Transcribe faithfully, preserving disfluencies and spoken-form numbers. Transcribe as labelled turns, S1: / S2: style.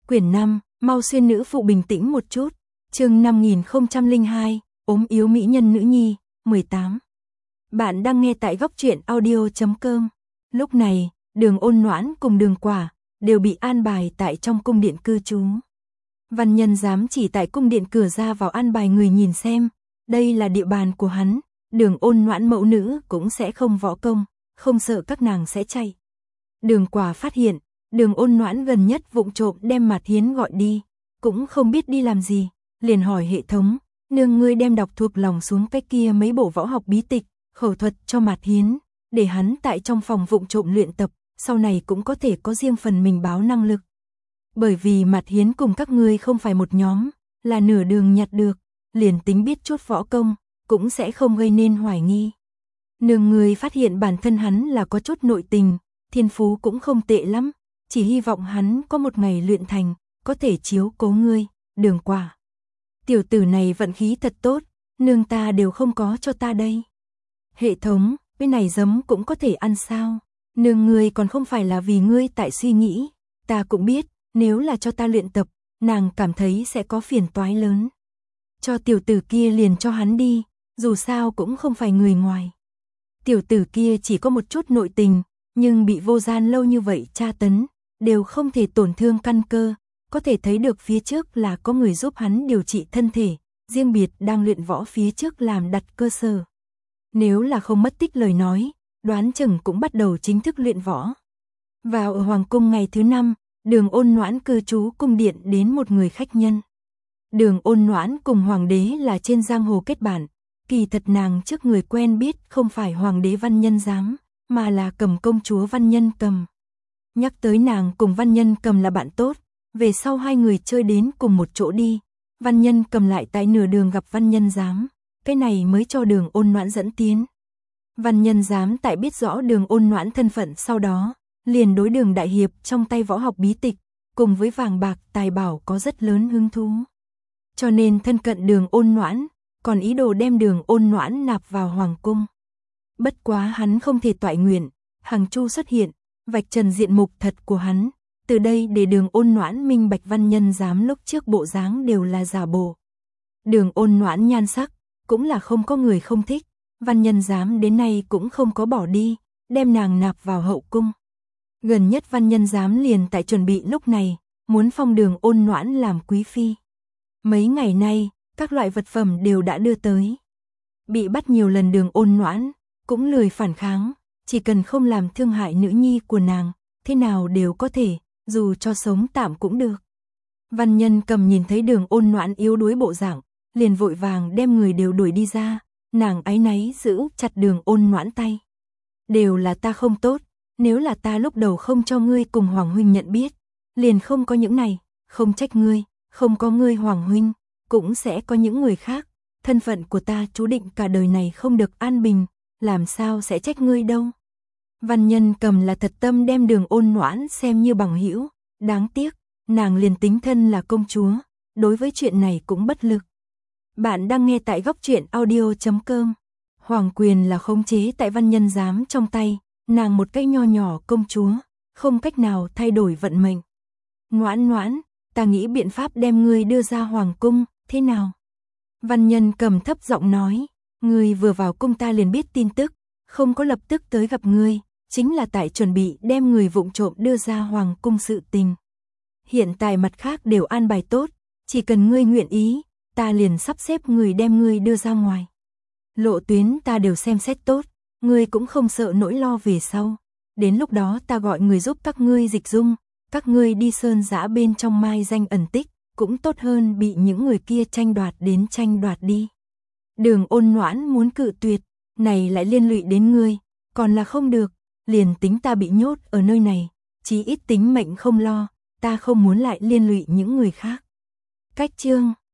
S1: Quyển năm, mau xuyên nữ phụ bình tĩnh một chút. Chương năm nghìn không trăm lẻ hai, ốm yếu mỹ nhân nữ nhi, mười tám. Bạn đang nghe tại góc truyện audio chấm com. Lúc này, Đường Ôn Noãn cùng Đường Quả đều bị an bài tại trong cung điện cư trú. Văn nhân giám chỉ tại cung điện cửa ra vào an bài người nhìn xem, đây là địa bàn của hắn, Đường Ôn Noãn mẫu nữ cũng sẽ không võ công, không sợ các nàng sẽ chạy. Đường Quả phát hiện, Đường Ôn Noãn gần nhất vụng trộm đem Mạt Hiến gọi đi, cũng không biết đi làm gì, liền hỏi hệ thống, nương ngươi đem đọc thuộc lòng xuống cái kia mấy bộ võ học bí tịch, khẩu thuật cho Mạt Hiến, để hắn tại trong phòng vụng trộm luyện tập, sau này cũng có thể có riêng phần mình báo năng lực. Bởi vì Mạt Hiến cùng các ngươi không phải một nhóm, là nửa đường nhặt được, liền tính biết chút võ công, cũng sẽ không gây nên hoài nghi. Nương ngươi phát hiện bản thân hắn là có chút nội tình, thiên phú cũng không tệ lắm, chỉ hy vọng hắn có một ngày luyện thành, có thể chiếu cố ngươi, Đường Quả. Tiểu tử này vận khí thật tốt, nương ta đều không có cho ta đây. Hệ thống, cái này giấm cũng có thể ăn sao? Nương ngươi còn không phải là vì ngươi tại suy nghĩ, ta cũng biết, nếu là cho ta luyện tập, nàng cảm thấy sẽ có phiền toái lớn. Cho tiểu tử kia liền cho hắn đi, dù sao cũng không phải người ngoài. Tiểu tử kia chỉ có một chút nội tình, nhưng bị vô gian lâu như vậy tra tấn, đều không thể tổn thương căn cơ, có thể thấy được phía trước là có người giúp hắn điều trị thân thể, riêng biệt đang luyện võ phía trước làm đặt cơ sở. Nếu là không mất tích lời nói, đoán chừng cũng bắt đầu chính thức luyện võ. Vào ở Hoàng cung ngày thứ năm, Đường Ôn Noãn cư trú cung điện đến một người khách nhân. Đường Ôn Noãn cùng Hoàng đế là trên giang hồ kết bạn, kỳ thật nàng trước người quen biết không phải Hoàng đế Văn Nhân Giám, mà là Cầm công chúa Văn Nhân Cầm. Nhắc tới nàng cùng Văn Nhân Cầm là bạn tốt, về sau hai người chơi đến cùng một chỗ đi, Văn Nhân Cầm lại tại nửa đường gặp Văn Nhân Giám, cái này mới cho Đường Ôn Noãn dẫn tiến. Văn Nhân Giám tại biết rõ Đường Ôn Noãn thân phận sau đó, liền đối Đường đại hiệp trong tay võ học bí tịch, cùng với vàng bạc tài bảo có rất lớn hứng thú. Cho nên thân cận Đường Ôn Noãn, còn ý đồ đem Đường Ôn Noãn nạp vào hoàng cung. Bất quá hắn không thể toại nguyện, Hằng Chu xuất hiện, vạch trần diện mục thật của hắn, từ đây để Đường Ôn Noãn minh bạch Văn Nhân Giám lúc trước bộ dáng đều là giả bộ. Đường Ôn Noãn nhan sắc, cũng là không có người không thích, Văn Nhân Giám đến nay cũng không có bỏ đi, đem nàng nạp vào hậu cung. Gần nhất Văn Nhân Giám liền tại chuẩn bị lúc này, muốn phong Đường Ôn Noãn làm quý phi. Mấy ngày nay, các loại vật phẩm đều đã đưa tới. Bị bắt nhiều lần Đường Ôn Noãn, cũng lười phản kháng, chỉ cần không làm thương hại nữ nhi của nàng, thế nào đều có thể, dù cho sống tạm cũng được. Văn Nhân Cầm nhìn thấy Đường Ôn Noãn yếu đuối bộ dạng, liền vội vàng đem người đều đuổi đi ra, nàng áy náy giữ chặt Đường Ôn Noãn tay. Đều là ta không tốt, nếu là ta lúc đầu không cho ngươi cùng Hoàng huynh nhận biết, liền không có những này, không trách ngươi, không có ngươi Hoàng huynh, cũng sẽ có những người khác, thân phận của ta chú định cả đời này không được an bình, làm sao sẽ trách ngươi đâu. Văn Nhân Cầm là thật tâm đem Đường Ôn Noãn xem như bằng hữu, đáng tiếc, nàng liền tính thân là công chúa, đối với chuyện này cũng bất lực. Bạn đang nghe tại góc truyện audio chấm com. Hoàng quyền là khống chế tại Văn Nhân Giám trong tay, nàng một cái nho nhỏ công chúa, không cách nào thay đổi vận mệnh. Noãn Noãn, ta nghĩ biện pháp đem ngươi đưa ra hoàng cung, thế nào? Văn Nhân Cầm thấp giọng nói, ngươi vừa vào cung ta liền biết tin tức, không có lập tức tới gặp ngươi, chính là tại chuẩn bị đem người vụng trộm đưa ra hoàng cung sự tình. Hiện tại mặt khác đều an bài tốt, chỉ cần ngươi nguyện ý, ta liền sắp xếp người đem ngươi đưa ra ngoài. Lộ tuyến ta đều xem xét tốt, ngươi cũng không sợ nỗi lo về sau. Đến lúc đó ta gọi người giúp các ngươi dịch dung, các ngươi đi sơn dã bên trong mai danh ẩn tích, cũng tốt hơn bị những người kia tranh đoạt đến tranh đoạt đi. Đường Ôn Noãn muốn cự tuyệt, này lại liên lụy đến ngươi, còn là không được, liền tính ta bị nhốt ở nơi này, chí ít tính mệnh không lo, ta không muốn lại liên lụy những người khác. Cách chương